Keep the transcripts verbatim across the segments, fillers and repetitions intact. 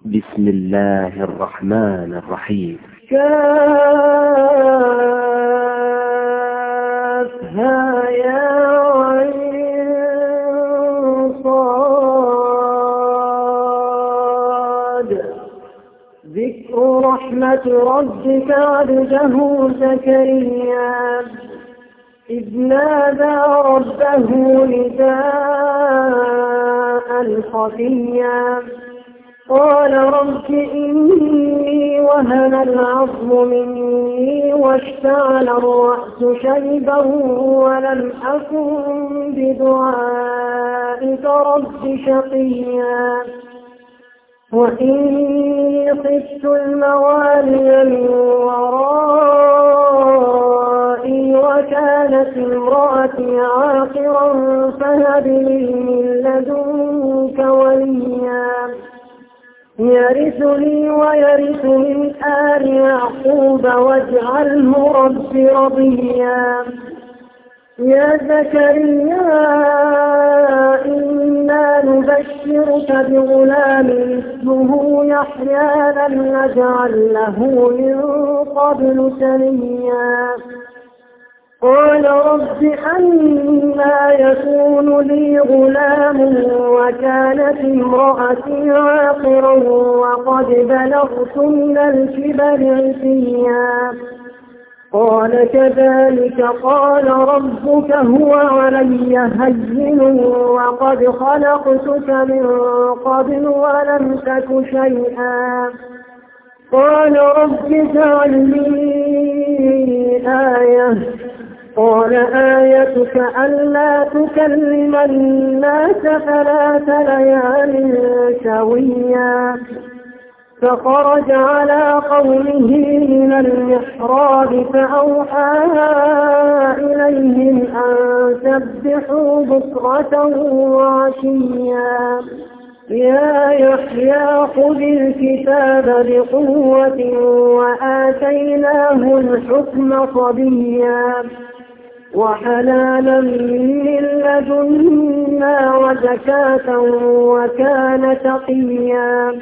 بسم الله الرحمن الرحيم. كافها يا عين صاد. ذكر رحمة ربك عبده زكريا إذ نادى ربه نداء خفيا قال رب إني وهن العظم مني واشتعل الرأس شيبا ولم أكن بدعائك رب شقيا وإني خفت الموالي من ورائي وكانت امرأتي عاقرا فهب لي من لدنك وليا يرثني ويرث من آل يعقوب واجعله رب رضيا. يا زكريا إنا نبشرك بغلام اسمه يحيى لم نجعل له من قبل سميا. قال رب أنى يكون لي غلام وكانت امرأتي عاقرا وقد بلغت من الكبر عتيا. قال كذلك قال ربك هو علي هين وقد خلقتك من قبل ولم تك شيئا. قال رب اجعل لي آية. قال آيتك ألا تكلم الناس ثلاث ليال سويا. فخرج على قومه من المحراب فأوحى إليهم أن سبحوا بكرة وعشيا. يا يحيى خذ الكتاب بقوة وآتيناه الحكم صبيا وحلالا من لدنا وزكاة وكان تقيا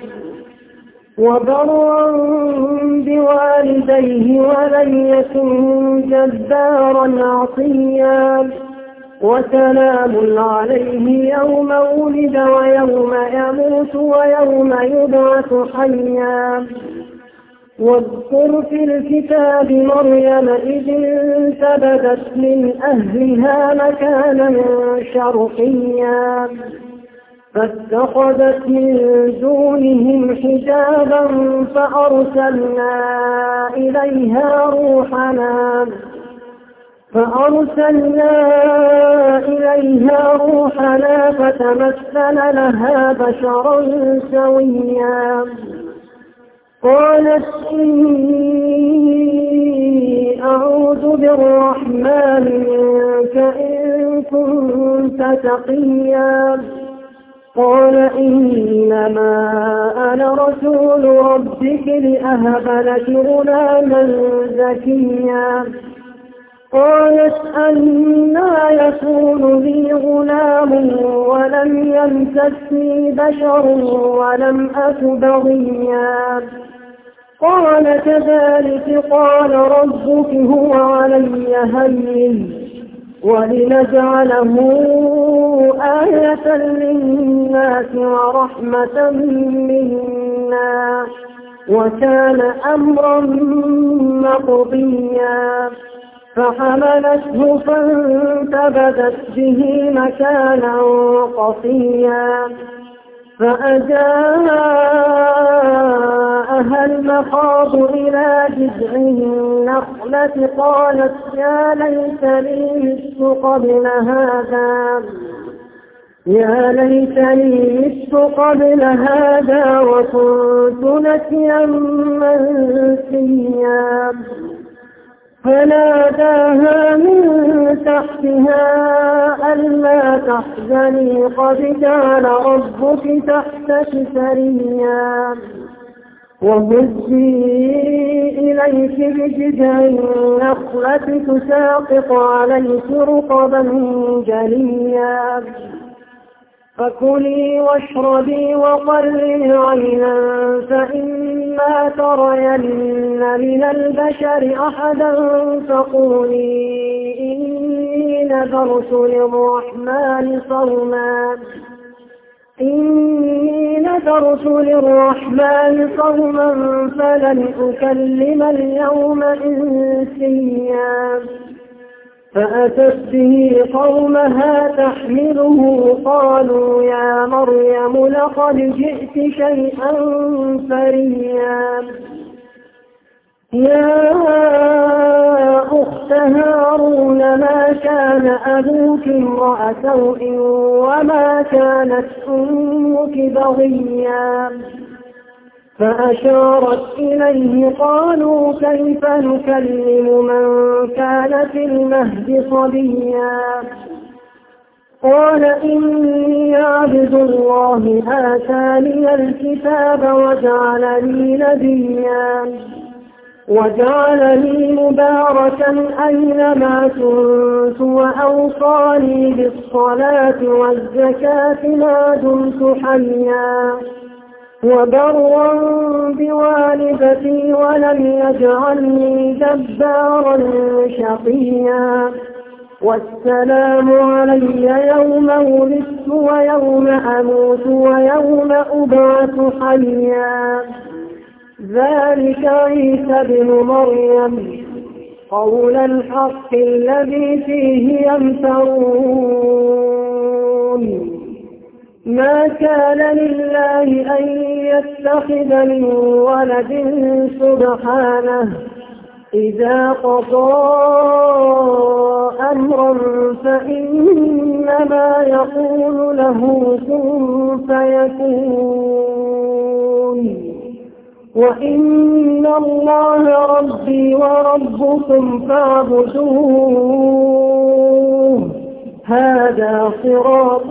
وبرا بوالديه ولم يكن جبارا عصيا. وسلام عليه يوم ولد ويوم يموت ويوم يبعث حيا. واذكر في الكتاب مريم إذ انتبذت من أهلها مكانا شرقيا فاتخذت من دونهم حجابا فأرسلنا إليها روحنا فأرسلنا إليها روحنا فتمثل لها بشرا سويا. قالت إني أعوذ بالرحمن منك إن كنت تقيا. قال إنما أنا رسول ربك لأهب لك غلاما زكيا. قالت أنى يكون لي غلام ولم يمسسني بشر ولم أك بغيا. قال كذلك قال ربك هو علي هين ولنجعله آية للناس ورحمة منا وكان أمرا مقضيا. فحملته فانتبذت به مكانا قصيا فأجاءها المخاض إلى جذع النخلة قالت يا ليتني مت قبل هذا يا ليتني مت قبل هذا وكنت نسيا منسيا. فناداها من تحتها ألا تحزني قد جعل ربك تحتك سريا. وهزي إليك بجذع النخلة تساقط عليك رطبا جنيا. فكلي واشربي وقري عينا فإما ترين من البشر أحدا فقولي إني نذرت للرحمن صوما إني نذرت للرحمن صوما فلن أكلم اليوم إنسيا فأتت به قومها تحمله قالوا يا مريم لقد جئت شيئا فريا يا أخت هارون ما كان أبوك امرأ سوء وما كانت أمك بغيا فأشارت إليه قالوا كيف نكلم من كان في المهد صبيا قال إني عبد الله آتاني الكتاب وجعلني نبيا وجعلني مباركا أينما كنت وأوصاني بالصلاة والزكاة ما دمت حيا وبرا بوالدتي ولم يجعلني جبارا شقيا والسلام علي يوم ولدت ويوم أموت ويوم أبعث حيا ذلك عيسى بن مريم قول الحق الذي فيه يمترون ما كان لله أن يتخذ من ولد سبحانه إذا قضى أمرا فإنما يقول له كن فيكون وإن الله ربي وربكم فاعبدوه هذا صراط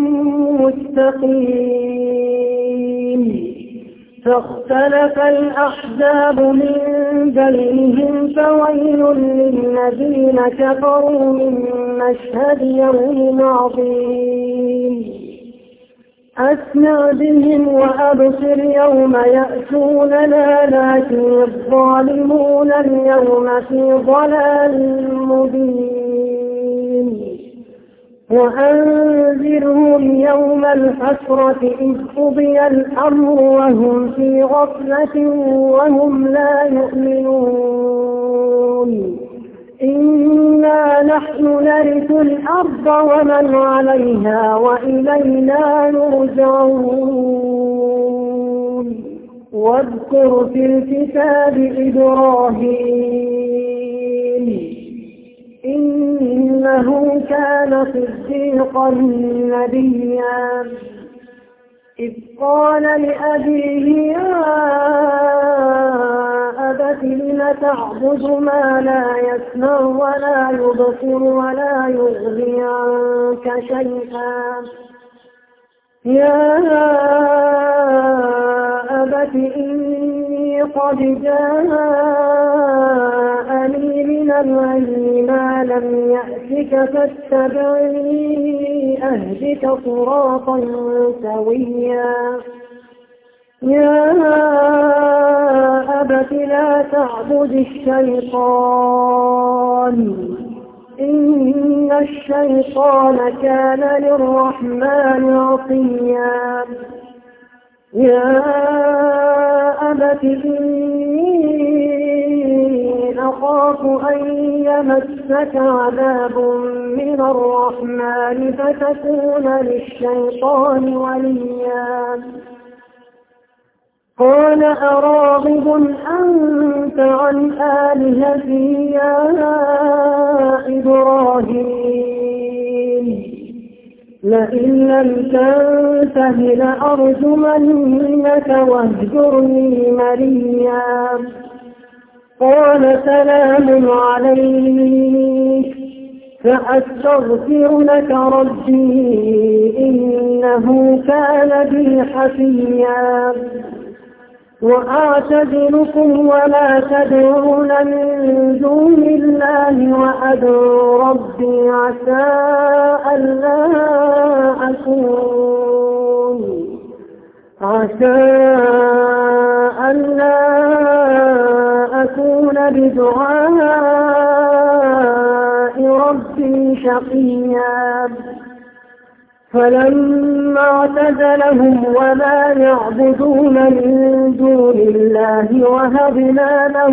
مستقيم فاختلف الأحزاب من بينهم فويل للذين كفروا من مشهد يوم عظيم أسمع بهم وأبصر يوم يأتوننا لكن الظالمون اليوم في ضلال مبين وأنذرهم يوم الحسرة إذ قضي الأمر وهم في غفلة وهم لا يؤمنون إنا نحن نرث الأرض ومن عليها وإلينا يرجعون واذكر في الكتاب إبراهيم إنه كان صديقا نبيا إذ قال لأبيه يا أبت لم تعبد ما لا يسمع ولا يبصر ولا يغني عنك شيئا يا أبت إني قد جاءني من العلم ما لم يأتك فاتبعني أهدك صراطا سويا يا أبت لا تعبد الشيطان إن الشيطان كان للرحمن عصيا يا أبت إني أخاف أن يمسك عذاب من الرحمن فتكون للشيطان وليا قال أراغب أنت عن آلهتي يا إبراهيم لئن لم تنته لأرجمنك واهجرني مليا قال سلام عليك فأستغفر لك ربي إنه كان بي حفيا وأعتزلكم ولا تدعون من دون الله وأدعو ربي عسى ألا أكون عسى بدعاء ربي شقيا فلما اعتزلهم وما يعبدون من دون الله وهبنا له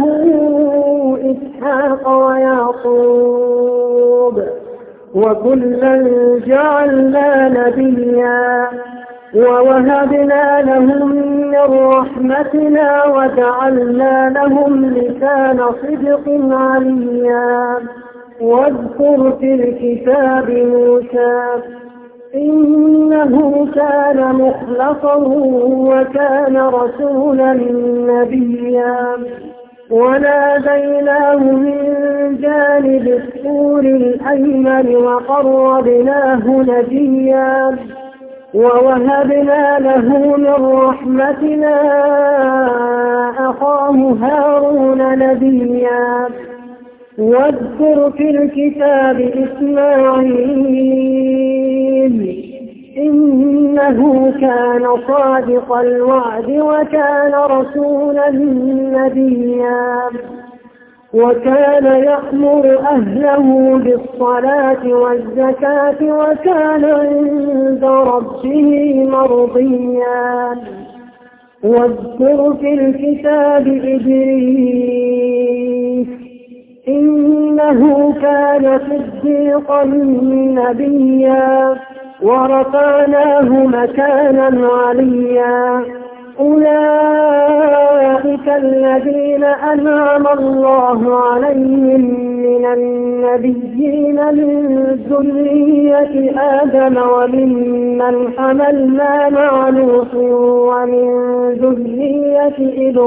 إسحاق ويعقوب وكلا جعلنا نبيا ووهبنا لهم من رحمتنا وجعلنا لهم لسان صدق عليا واذكر في الكتاب موسى إنه كان مخلصا وكان رسولا نبيا وناديناه من جانب الطور الأيمن وقربناه نجيا ووهبنا له من رحمتنا أخاه هارون نبيا واذكر في الكتاب إسماعيل إنه كان صادق الوعد وكان رسولا نبيا وكان يأمر أهله بالصلاة والزكاة وكان عند ربه مرضيا واذكر في الكتاب إدريس إنه كان صديقا نبيا ورفعناه مكانا عليا أولئك الذين أنعم الله عليهم من النبيين من ذرية آدم وممن حملنا مع نوح ومن ذرية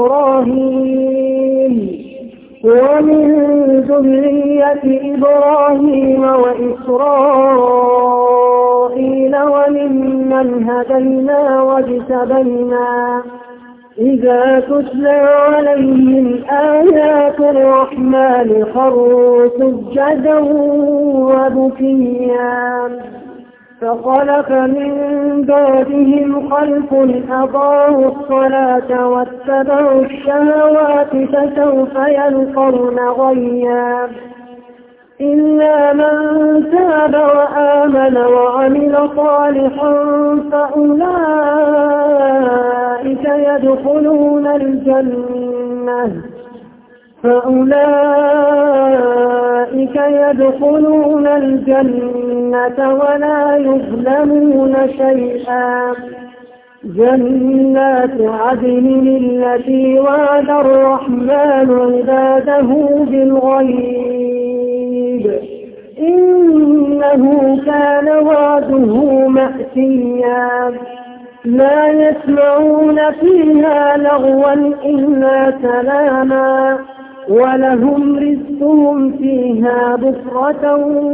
إبراهيم ومن ذرية إبراهيم وإسرائيل وممن هدينا واجتبينا إذا تتلى عليهم آيات الرحمن خروا سجدا وبكيا فخلف من بعدهم خلف أضاعوا الصلاة واتبعوا الشهوات فسوف يلقون غيا إلا من تاب وآمن وعمل صالحا فأولئك يدخلون الجنة فأولئك يدخلون الجنة ولا يظلمون شيئا جنات عدن التي وعد الرحمن عباده بالغيب إنه كان وعده مأتيا لا يسمعون فيها لغوا إلا سلاما ولهم رزقهم فيها بكرة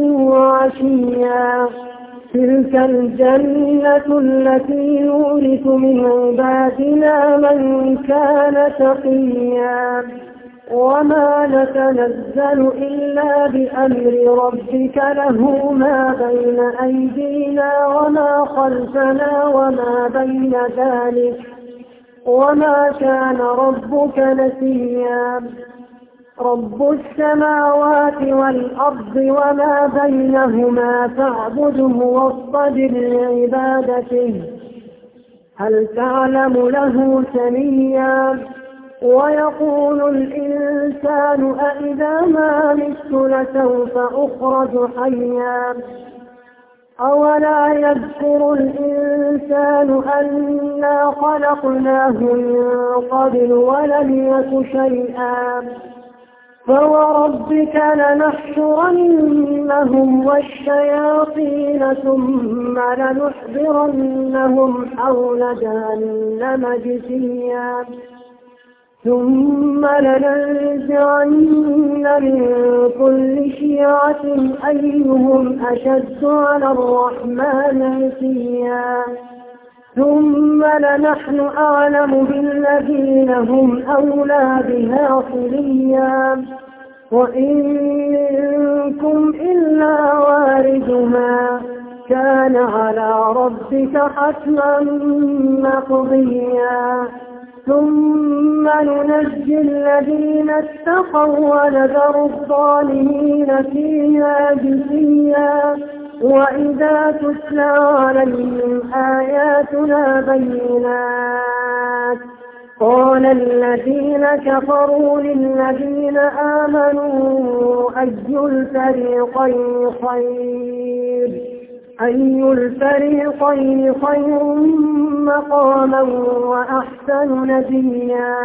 وعشيا تلك الجنة التي نورث من عبادنا من كان تقيا وما نتنزل إلا بأمر ربك له ما بين أيدينا وما خلفنا وما بين ذلك وما كان ربك نسيا رب السماوات والأرض وما بينهما فاعبده واصطبر لعبادته هل تعلم له سميا ويقول الإنسان أإذا ما مت لسوف أخرج حيا أولا يذكر الإنسان أنا خلقناه من قبل ولم يك شيئا فوربك لنحشرنهم والشياطين ثم لنحضرنهم حول جهنم جثيا ثم لننزعن من كل شيعة أيهم أشد على الرحمن عتيا ثم لنحن أعلم بالذين هم أولى بها صليا وإن منكم إلا واردها كان على ربك حتما مقضيا ثم ننجي الذين اتقوا ونذر الظالمين فيها جثيا وإذا تتلى عليهم آياتنا بينات قال الذين كفروا للذين آمنوا أي الفريقين خير أي الفريقين خير مقاما وأحسن نديا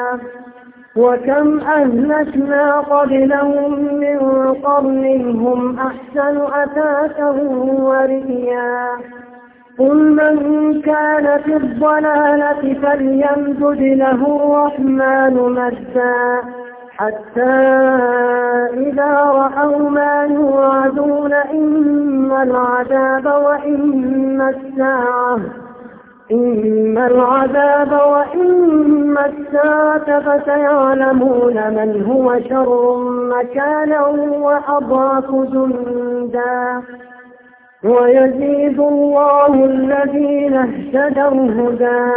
وكم أهلكنا قبلهم من قرن هم أحسن أثاثا ورئيا قل من كان في الضلالة فليمدد له الرحمن مدا حتى إذا رأوا ما يوعدون إما العذاب وإما الساعة إما العذاب وإما الساعة فسيعلمون من هو شر مكانا وأضعف جندا ويزيد الله الذين اهتدوا هدى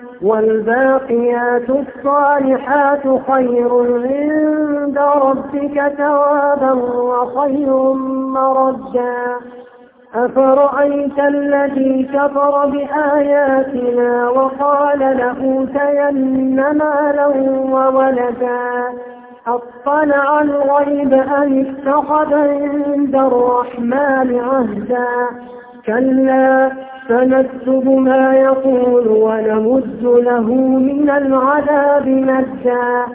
والباقيات الصالحات خير عند ربك ثوابا وخير مردا أفرأيت الذي كفر بآياتنا وقال لأوتين مالا وولدا أطلع الغيب أم اتخذ عند الرحمن عهدا كلا سنكتب ما يقول ونمد له من العذاب مدا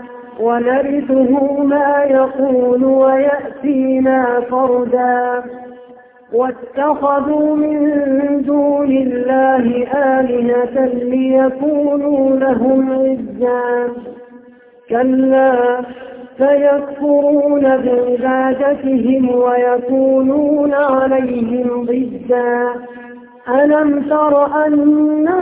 ونرثه ما يقول ويأتينا فردا واتخذوا من دون الله آلهة ليكونوا لهم عزا كلا فيكفرون بعبادتهم ويكونون عليهم ضدا ألم تر أنا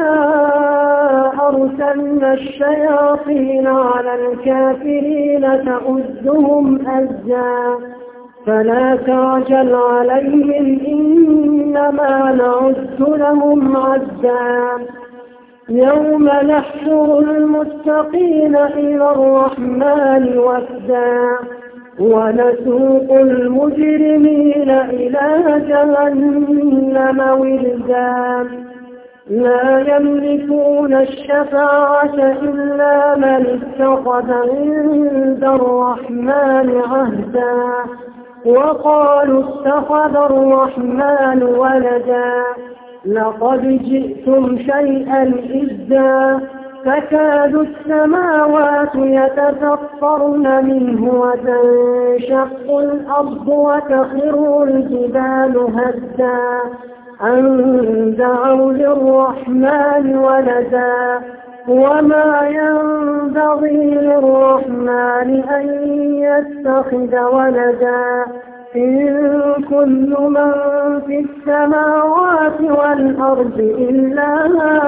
أرسلنا الشياطين على الكافرين تؤزهم أزا فلا تعجل عليهم إنما نعد لهم عدا يوم نحشر المتقين إلى الرحمن وفدا ونسوق المجرمين إلى جهنم وردا لا يملكون الشفاعة إلا من اتخذ عند الرحمن عهدا وقالوا اتخذ الرحمن ولدا لقد جئتم شيئا إدا تكاد السماوات يتفطرن منه وتنشق الأرض وتخر الجبال هدا أن دعوا للرحمن ولدا وما ينبغي للرحمن أن يتخذ ولدا إن كل من في السماوات والأرض إلا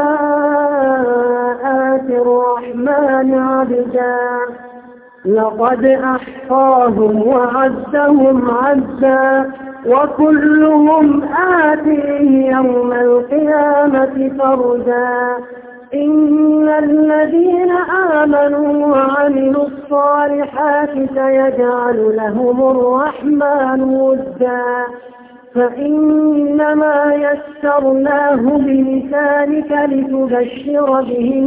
آتي الرحمن عبدا لقد أحصاهم وعدهم عدا وكلهم آتيه يوم القيامة فردا إن الذين آمنوا وعملوا الصالحات سيجعل لهم الرحمن ودا فإنما يسرناه بلسانك لتبشر به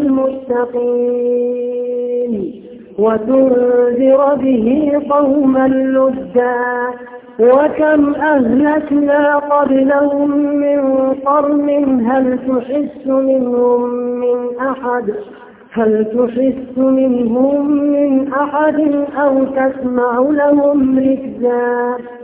المتقين وتنذر به قوما لدا وكم أهلكنا قبلهم من قرن هل تحس منهم من أحد هل تحس منهم من أحد أو تسمع لهم ركزا